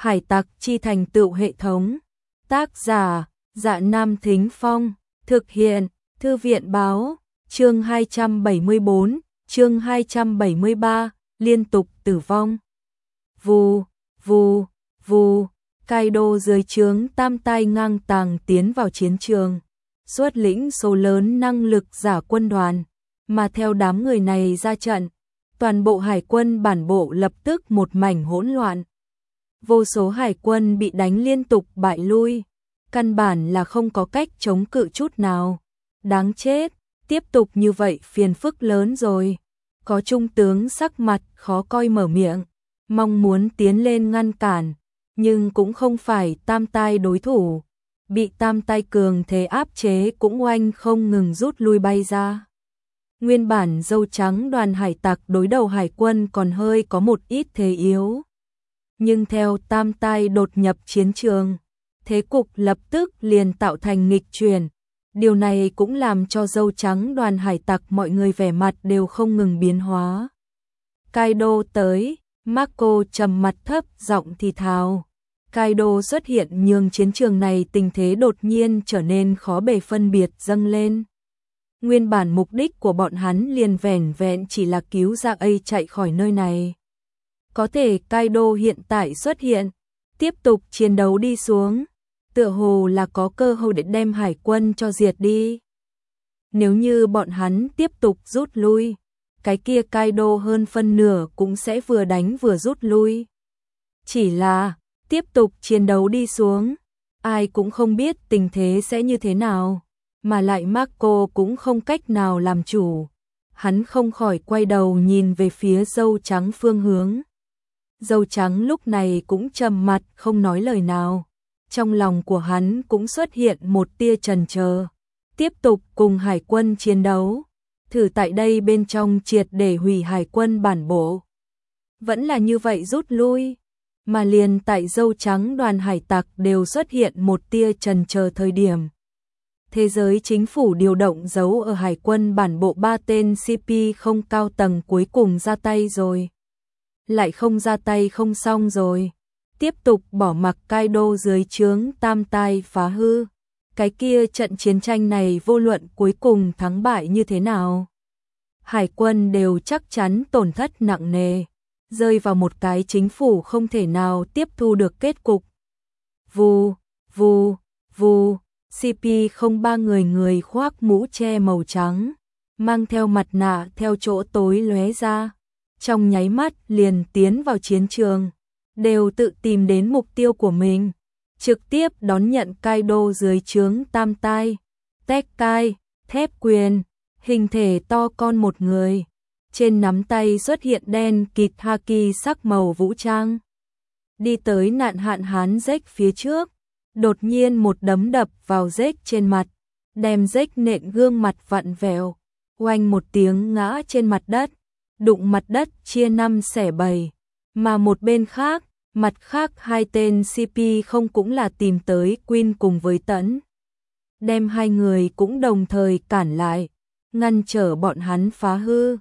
Hải tặc chi thành tựu hệ thống. Tác giả: Dạ Nam Thính Phong. Thực hiện: Thư viện báo. Chương 274, chương 273, liên tục tử vong. Vù, vù, vù, Kaido dưới trướng tam tai ngang tàng tiến vào chiến trường, xuất lĩnh số lớn năng lực giả quân đoàn, mà theo đám người này ra trận, toàn bộ hải quân bản bộ lập tức một mảnh hỗn loạn. Vô số hải quân bị đánh liên tục bại lui, căn bản là không có cách chống cự chút nào. Đáng chết, tiếp tục như vậy phiền phức lớn rồi. Có trung tướng sắc mặt khó coi mở miệng, mong muốn tiến lên ngăn cản, nhưng cũng không phải tam tai đối thủ. Bị tam tai cường thế áp chế cũng oanh không ngừng rút lui bay ra. Nguyên bản dâu trắng đoàn hải tặc đối đầu hải quân còn hơi có một ít thế yếu. Nhưng theo tam tai đột nhập chiến trường, thế cục lập tức liền tạo thành nghịch chuyển. Điều này cũng làm cho dâu trắng đoàn hải tặc mọi người vẻ mặt đều không ngừng biến hóa. Kaido tới, Marco trầm mặt thấp giọng thì thào. Kaido xuất hiện nhường chiến trường này tình thế đột nhiên trở nên khó bề phân biệt dâng lên. Nguyên bản mục đích của bọn hắn liền vẻn vẹn chỉ là cứu ra A chạy khỏi nơi này. Có thể Kaido hiện tại xuất hiện, tiếp tục chiến đấu đi xuống, tựa hồ là có cơ hội để đem hải quân cho diệt đi. Nếu như bọn hắn tiếp tục rút lui, cái kia Kaido hơn phân nửa cũng sẽ vừa đánh vừa rút lui. Chỉ là tiếp tục chiến đấu đi xuống, ai cũng không biết tình thế sẽ như thế nào, mà lại Marco cũng không cách nào làm chủ. Hắn không khỏi quay đầu nhìn về phía dâu trắng phương hướng. Dâu trắng lúc này cũng trầm mặt không nói lời nào. Trong lòng của hắn cũng xuất hiện một tia chần chờ. Tiếp tục cùng hải quân chiến đấu, thử tại đây bên trong triệt để hủy hải quân bản bộ. Vẫn là như vậy rút lui, mà liền tại dâu trắng đoàn hải tặc đều xuất hiện một tia chần chờ thời điểm. Thế giới chính phủ điều động giấu ở hải quân bản bộ 3 tên CP không cao tầng cuối cùng ra tay rồi. Lại không ra tay không xong rồi. Tiếp tục bỏ mặc Kaido dưới trướng tam tai phá hư. Cái kia trận chiến tranh này vô luận cuối cùng thắng bại như thế nào, hải quân đều chắc chắn tổn thất nặng nề, rơi vào một cái chính phủ không thể nào tiếp thu được kết cục. Vù, vù, vù, CP03 người khoác mũ che màu trắng, mang theo mặt nạ theo chỗ tối lóe ra, trong nháy mắt liền tiến vào chiến trường, đều tự tìm đến mục tiêu của mình, trực tiếp đón nhận Kaido dưới trướng tam tai, Tekkai, thép quyền, hình thể to con một người, trên nắm tay xuất hiện đen kịt haki sắc màu vũ trang. Đi tới nạn hạn hán rếch phía trước, đột nhiên một đấm đập vào rếch trên mặt, đem rếch nện gương mặt vặn vẹo, oanh một tiếng ngã trên mặt đất, đụng mặt đất chia 5 xẻ 7, mà một bên khác, mặt khác hai tên CP không cũng là tìm tới Queen cùng với Tẫn. Đem hai người cũng đồng thời cản lại, ngăn trở bọn hắn phá hư.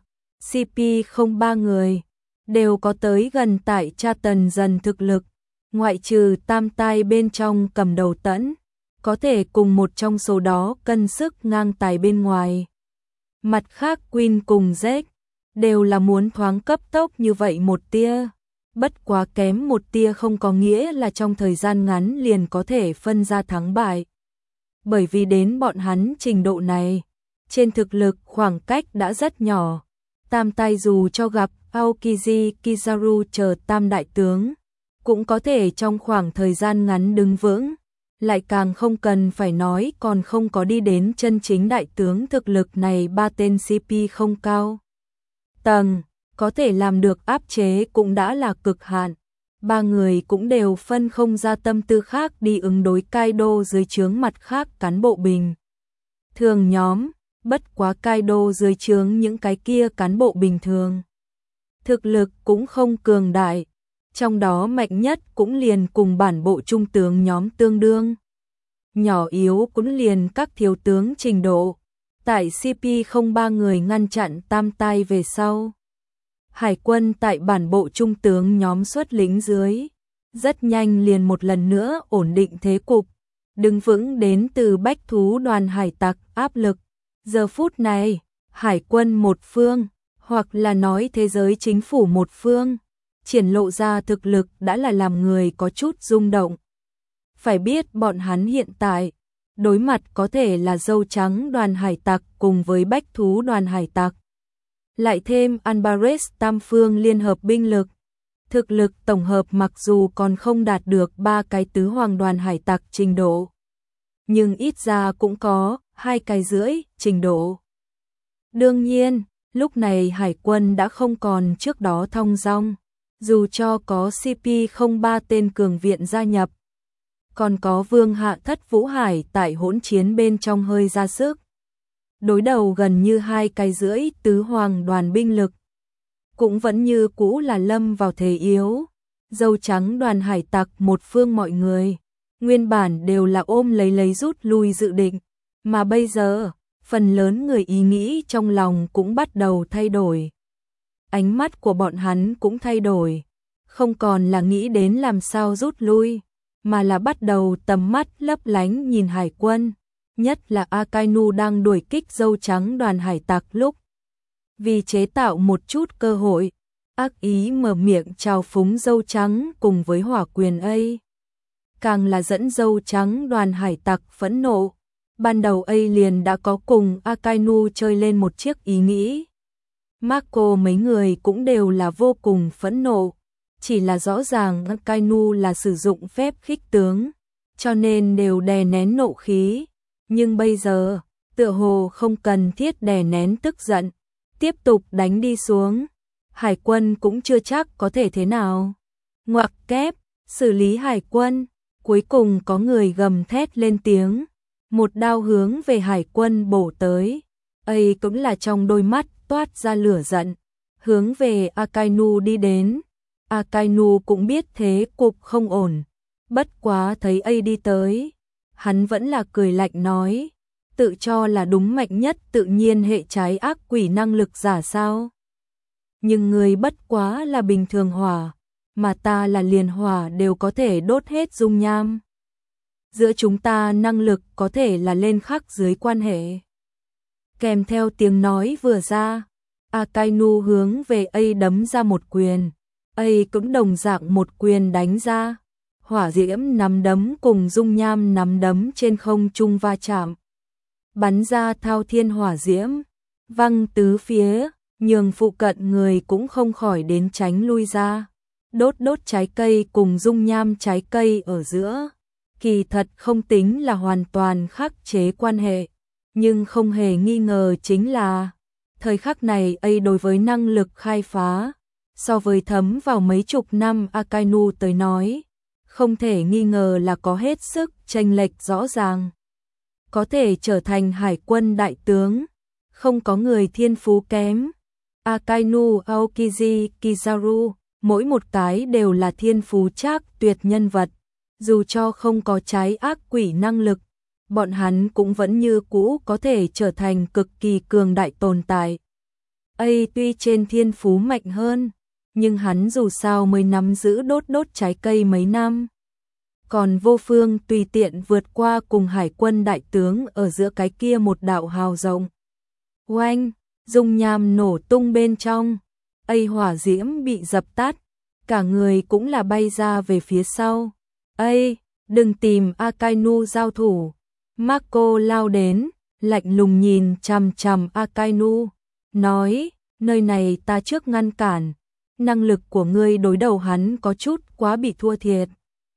CP03 người, đều có tới gần tại tra tần dần thực lực, ngoại trừ tam tai bên trong cầm đầu Tẫn, có thể cùng một trong số đó cân sức ngang tài bên ngoài. Mặt khác Queen cùng Zeke, đều là muốn thoáng cấp tốc như vậy một tia. Bất quá kém một tia không có nghĩa là trong thời gian ngắn liền có thể phân ra thắng bại. Bởi vì đến bọn hắn trình độ này, trên thực lực khoảng cách đã rất nhỏ. Tam tai dù cho gặp Aokiji Kizaru chờ tam đại tướng, cũng có thể trong khoảng thời gian ngắn đứng vững. Lại càng không cần phải nói còn không có đi đến chân chính đại tướng thực lực này, ba tên CP không cao tầng. Có thể làm được áp chế cũng đã là cực hạn. Ba người cũng đều phân không ra tâm tư khác đi ứng đối Kaido dưới trướng mặt khác cán bộ bình thường nhóm, bất quá Kaido dưới trướng những cái kia cán bộ bình thường. Thực lực cũng không cường đại, trong đó mạnh nhất cũng liền cùng bản bộ trung tướng nhóm tương đương. Nhỏ yếu cũng liền các thiếu tướng trình độ. Tại CP03 người ngăn chặn tam tai về sau, hải quân tại bản bộ trung tướng nhóm xuất lính dưới, rất nhanh liền một lần nữa ổn định thế cục, đứng vững đến từ bách thú đoàn hải tặc áp lực. Giờ phút này, hải quân một phương, hoặc là nói thế giới chính phủ một phương, triển lộ ra thực lực đã là làm người có chút rung động. Phải biết bọn hắn hiện tại, đối mặt có thể là dâu trắng đoàn hải tặc cùng với bách thú đoàn hải tặc. Lại thêm Alvarez tam phương liên hợp binh lực. Thực lực tổng hợp mặc dù còn không đạt được 3 cái tứ hoàng đoàn hải tặc trình độ, nhưng ít ra cũng có 2 cái rưỡi trình độ. Đương nhiên, lúc này hải quân đã không còn trước đó thong dong, dù cho có CP03 tên cường viện gia nhập, còn có Vương Hạ Thất Vũ Hải tại hỗn chiến bên trong hơi ra sức. Đối đầu gần như 2 cái rưỡi tứ hoàng đoàn binh lực, cũng vẫn như cũ là lâm vào thế yếu. Dâu trắng đoàn hải tặc một phương mọi người, nguyên bản đều là ôm lấy rút lui dự định, mà bây giờ, phần lớn người ý nghĩ trong lòng cũng bắt đầu thay đổi. Ánh mắt của bọn hắn cũng thay đổi, không còn là nghĩ đến làm sao rút lui, mà là bắt đầu tầm mắt lấp lánh nhìn hải quân, nhất là Akainu đang đuổi kích dâu trắng đoàn hải tặc lúc. Vì chế tạo một chút cơ hội, ác ý mở miệng chào phúng dâu trắng cùng với hỏa quyền A. Càng là dẫn dâu trắng đoàn hải tặc phẫn nộ. Ban đầu A liền đã có cùng Akainu chơi lên một chiếc ý nghĩ. Marco mấy người cũng đều là vô cùng phẫn nộ. Chỉ là rõ ràng Akainu là sử dụng phép khích tướng, cho nên đều đè nén nộ khí. Nhưng bây giờ, tựa hồ không cần thiết đè nén tức giận, tiếp tục đánh đi xuống. Hải quân cũng chưa chắc có thể thế nào. Ngoặc kép, xử lý hải quân. Cuối cùng có người gầm thét lên tiếng, một đao hướng về hải quân bổ tới. Ấy cũng là trong đôi mắt toát ra lửa giận, hướng về Akainu đi đến. Akainu cũng biết thế cục không ổn, bất quá thấy A đi tới, hắn vẫn là cười lạnh nói, tự cho là đúng mạnh nhất tự nhiên hệ trái ác quỷ năng lực giả sao? Nhưng người bất quá là bình thường hỏa, mà ta là liền hỏa đều có thể đốt hết dung nham. Giữa chúng ta năng lực có thể là lên khắc dưới quan hệ. Kèm theo tiếng nói vừa ra, Akainu hướng về A đấm ra một quyền. A cũng đồng dạng một quyền đánh ra. Hỏa diễm nắm đấm cùng dung nham nắm đấm trên không trung va chạm, bắn ra thao thiên hỏa diễm, văng tứ phía, nhường phụ cận người cũng không khỏi đến tránh lui ra. Đốt trái cây cùng dung nham trái cây ở giữa, kỳ thật không tính là hoàn toàn khắc chế quan hệ, nhưng không hề nghi ngờ chính là thời khắc này A đối với năng lực khai phá, so với thấm vào mấy chục năm Akainu tới nói, không thể nghi ngờ là có hết sức chênh lệch rõ ràng. Có thể trở thành hải quân đại tướng, không có người thiên phú kém. Akainu, Aokiji, Kizaru, mỗi một cái đều là thiên phú trác tuyệt nhân vật. Dù cho không có trái ác quỷ năng lực, bọn hắn cũng vẫn như cũ có thể trở thành cực kỳ cường đại tồn tại. A tuy trên thiên phú mạnh hơn, nhưng hắn dù sao mới nắm giữ đốt trái cây mấy năm. Còn vô phương tùy tiện vượt qua cùng hải quân đại tướng ở giữa cái kia một đạo hào rộng. Oanh, dung nham nổ tung bên trong, A hỏa diễm bị dập tắt, cả người cũng là bay ra về phía sau. A, đừng tìm Akainu giao thủ. Marco lao đến, lạnh lùng nhìn chằm chằm Akainu, nói, nơi này ta trước ngăn cản, năng lực của ngươi đối đầu hắn có chút quá bị thua thiệt.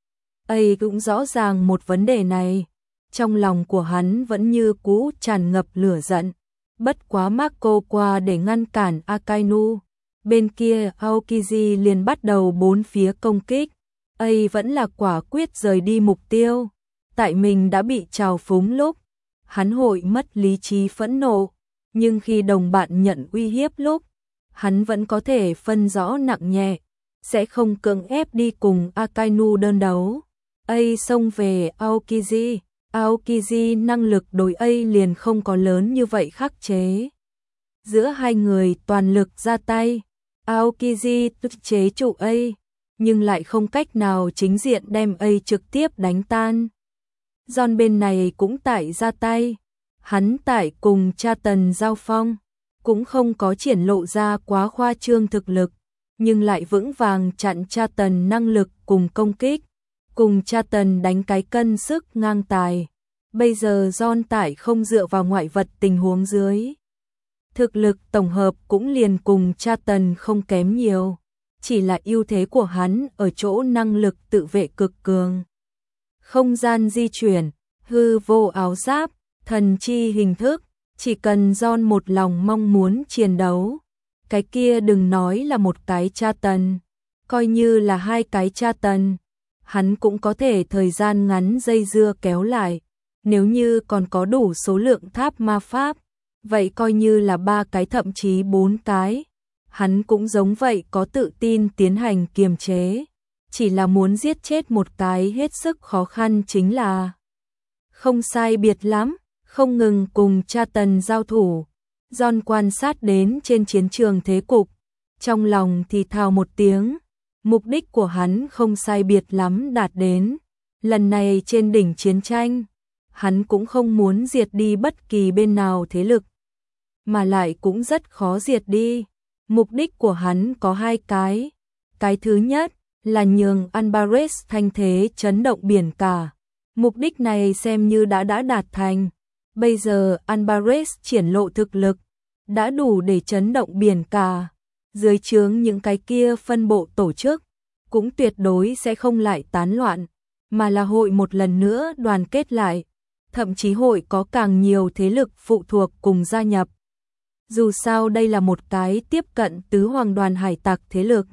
A cũng rõ ràng một vấn đề này, trong lòng của hắn vẫn như cũ tràn ngập lửa giận, bất quá Marco qua để ngăn cản Akainu, bên kia Aokiji liền bắt đầu bốn phía công kích. A vẫn là quả quyết rời đi mục tiêu, tại mình đã bị trào phúng lúc, hắn hội mất lý trí phẫn nộ, nhưng khi đồng bạn nhận uy hiếp lúc, hắn vẫn có thể phân rõ nặng nhẹ, sẽ không cưỡng ép đi cùng Akainu đơn đấu. A xông về Aokiji, Aokiji năng lực đối A liền không có lớn như vậy khắc chế. Giữa hai người toàn lực ra tay, Aokiji tức chế trụ A, nhưng lại không cách nào chính diện đem A trực tiếp đánh tan. John bên này cũng tại ra tay, hắn tại cùng cha Tần giao phong, cũng không có triển lộ ra quá khoa trương thực lực, nhưng lại vững vàng chặn cha Tần năng lực cùng công kích, cùng cha Tần đánh cái cân sức ngang tài. Bây giờ John tại không dựa vào ngoại vật tình huống dưới, thực lực tổng hợp cũng liền cùng cha Tần không kém nhiều, chỉ là ưu thế của hắn ở chỗ năng lực tự vệ cực cường. Không gian di chuyển, hư vô áo giáp, thần chi hình thức, chỉ cần John một lòng mong muốn chiến đấu, cái kia đừng nói là một cái cha Tần, coi như là hai cái cha Tần, hắn cũng có thể thời gian ngắn dây dưa kéo lại. Nếu như còn có đủ số lượng tháp ma pháp, vậy coi như là 3 cái thậm chí 4 cái, hắn cũng giống vậy có tự tin tiến hành kiềm chế, chỉ là muốn giết chết một cái hết sức khó khăn chính là không sai biệt lắm, không ngừng cùng cha Tần giao thủ. John quan sát đến trên chiến trường thế cục, trong lòng thì thào một tiếng, mục đích của hắn không sai biệt lắm đạt đến. Lần này trên đỉnh chiến tranh, hắn cũng không muốn diệt đi bất kỳ bên nào thế lực, mà lại cũng rất khó diệt đi. Mục đích của hắn có 2 cái. Cái thứ nhất là nhường Anbares thanh thế chấn động biển cả. Mục đích này xem như đã đạt thành. Bây giờ Anbares triển lộ thực lực, đã đủ để chấn động biển cả. Dưới trướng những cái kia phân bộ tổ chức, cũng tuyệt đối sẽ không lại tán loạn, mà là hội một lần nữa đoàn kết lại. Thậm chí hội có càng nhiều thế lực phụ thuộc cùng gia nhập. Dù sao đây là một cái tiếp cận tứ hoàng đoàn hải tặc thế lực.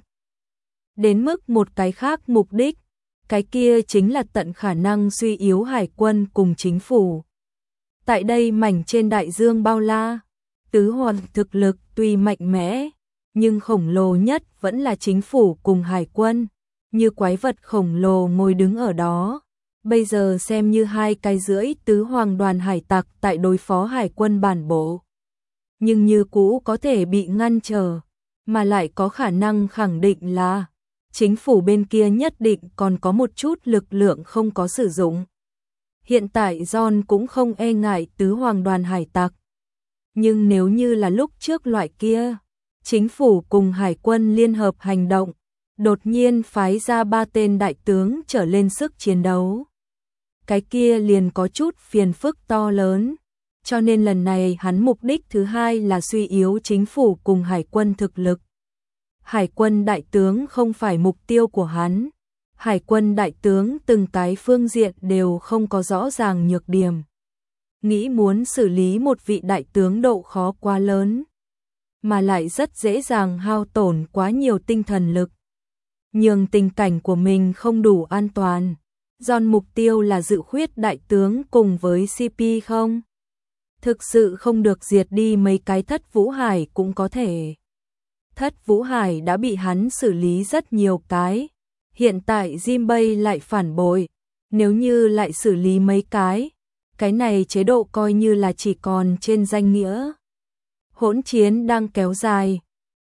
Đến mức một cái khác mục đích, cái kia chính là tận khả năng suy yếu hải quân cùng chính phủ. Tại đây mảnh trên đại dương bao la, tứ hoàng thực lực tuy mạnh mẽ, nhưng khổng lồ nhất vẫn là chính phủ cùng hải quân, như quái vật khổng lồ ngồi đứng ở đó. Bây giờ xem như 2 cái rưỡi tứ hoàng đoàn hải tặc tại đối phó hải quân bản bộ. Nhưng như cũ có thể bị ngăn trở, mà lại có khả năng khẳng định là chính phủ bên kia nhất định còn có một chút lực lượng không có sử dụng. Hiện tại John cũng không e ngại tứ hoàng đoàn hải tặc. Nhưng nếu như là lúc trước loại kia, chính phủ cùng hải quân liên hợp hành động, đột nhiên phái ra 3 tên đại tướng trở lên sức chiến đấu, cái kia liền có chút phiền phức to lớn. Cho nên lần này hắn mục đích thứ hai là suy yếu chính phủ cùng hải quân thực lực. Hải quân đại tướng không phải mục tiêu của hắn. Hải quân đại tướng từng cái phương diện đều không có rõ ràng nhược điểm. Nghĩ muốn xử lý một vị đại tướng độ khó quá lớn, mà lại rất dễ dàng hao tổn quá nhiều tinh thần lực, nhường tình cảnh của mình không đủ an toàn. John mục tiêu là dự khuyết đại tướng cùng với CP không? Thực sự không được diệt đi mấy cái Thất Vũ Hải cũng có thể. Thất Vũ Hải đã bị hắn xử lý rất nhiều cái. Hiện tại Jinbei lại phản bội. Nếu như lại xử lý mấy cái này chế độ coi như là chỉ còn trên danh nghĩa. Hỗn chiến đang kéo dài.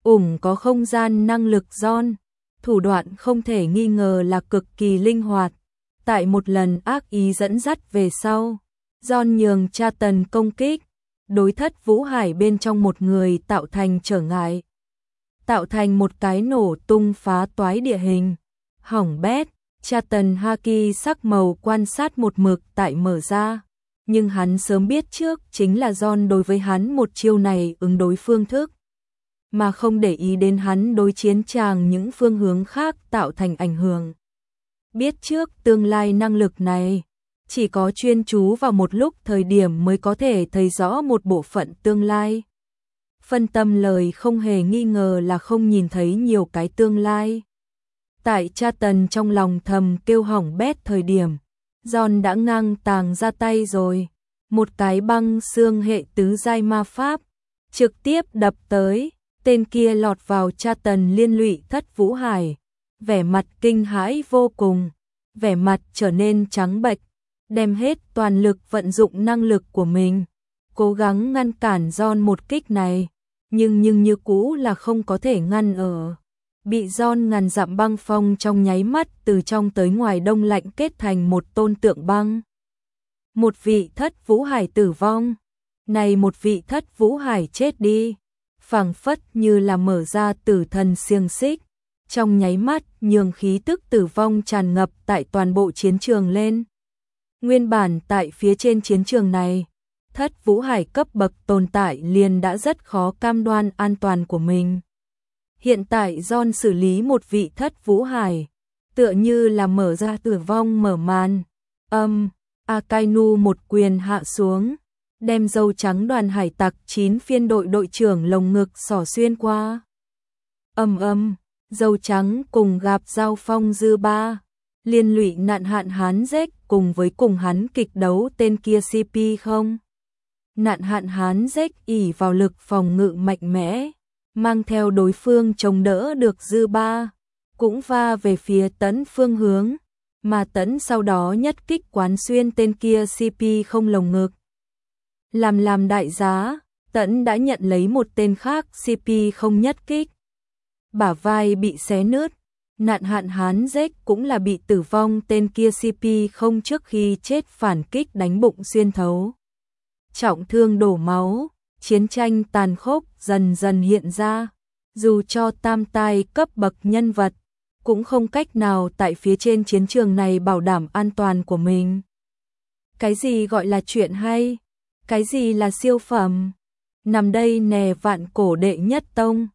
Có không gian năng lực John. Thủ đoạn không thể nghi ngờ là cực kỳ linh hoạt. Tại một lần ác ý dẫn dắt về sau, John nhường cha Tần công kích, đối Thất Vũ Hải bên trong một người tạo thành trở ngại, tạo thành một cái nổ tung phá toái địa hình. Hỏng bét, cha Tần Haki sắc màu quan sát một mực tại mở ra, nhưng hắn sớm biết trước chính là John đối với hắn một chiêu này ứng đối phương thức, mà không để ý đến hắn đối chiến tràng những phương hướng khác tạo thành ảnh hưởng. Biết trước tương lai năng lực này, chỉ có chuyên chú vào một lúc thời điểm mới có thể thấy rõ một bộ phận tương lai. Phân tâm lời không hề nghi ngờ là không nhìn thấy nhiều cái tương lai. Tại cha Tần trong lòng thầm kêu hỏng bét thời điểm, John đã ngang tàng ra tay rồi. Một cái băng xương hệ tứ giai ma pháp, trực tiếp đập tới, tên kia lọt vào cha Tần liên lụy Thất Vũ Hải. Vẻ mặt kinh hãi vô cùng, vẻ mặt trở nên trắng bệch, đem hết toàn lực vận dụng năng lực của mình, cố gắng ngăn cản John một kích này, nhưng như cũ là không có thể ngăn ở. bị John ngàn dặm băng phong trong nháy mắt từ trong tới ngoài đông lạnh kết thành một tôn tượng băng. Một vị Thất Vũ Hải tử vong. Này một vị Thất Vũ Hải chết đi. Phảng phất như là mở ra tử thần xiềng xích. Trong nháy mắt nhường khí tức tử vong tràn ngập tại toàn bộ chiến trường lên. Nguyên bản tại phía trên chiến trường này, Thất Vũ Hải cấp bậc tồn tại liền đã rất khó cam đoan an toàn của mình. Hiện tại John xử lý một vị Thất Vũ Hải, tựa như là mở ra tử vong mở màn. Akainu một quyền hạ xuống, đem dâu trắng đoàn hải tặc 9 phiên đội đội trưởng lồng ngực xỏ xuyên qua. Dâu trắng cùng gặp giao phong dư ba, liên lụy Nạn Hạn Hán Dếch cùng với cùng hắn kịch đấu tên kia CP không. Nạn Hạn Hán Dếch ỷ vào lực phòng ngự mạnh mẽ, mang theo đối phương chống đỡ được dư ba, cũng va về phía Tấn phương hướng, mà Tấn sau đó nhất kích quán xuyên tên kia CP không lồng ngực. Làm đại giá, Tấn đã nhận lấy một tên khác CP không nhất kích. Bả vai bị xé nứt, Nạn Hạn Hán Dếch cũng là bị tử vong tên kia CP không trước khi chết phản kích đánh bụng xuyên thấu. Trọng thương đổ máu, chiến tranh tàn khốc dần dần hiện ra, dù cho tam tai cấp bậc nhân vật, cũng không cách nào tại phía trên chiến trường này bảo đảm an toàn của mình. Cái gì gọi là chuyện hay? Cái gì là siêu phẩm? Nằm đây nè Vạn Cổ đệ nhất tông,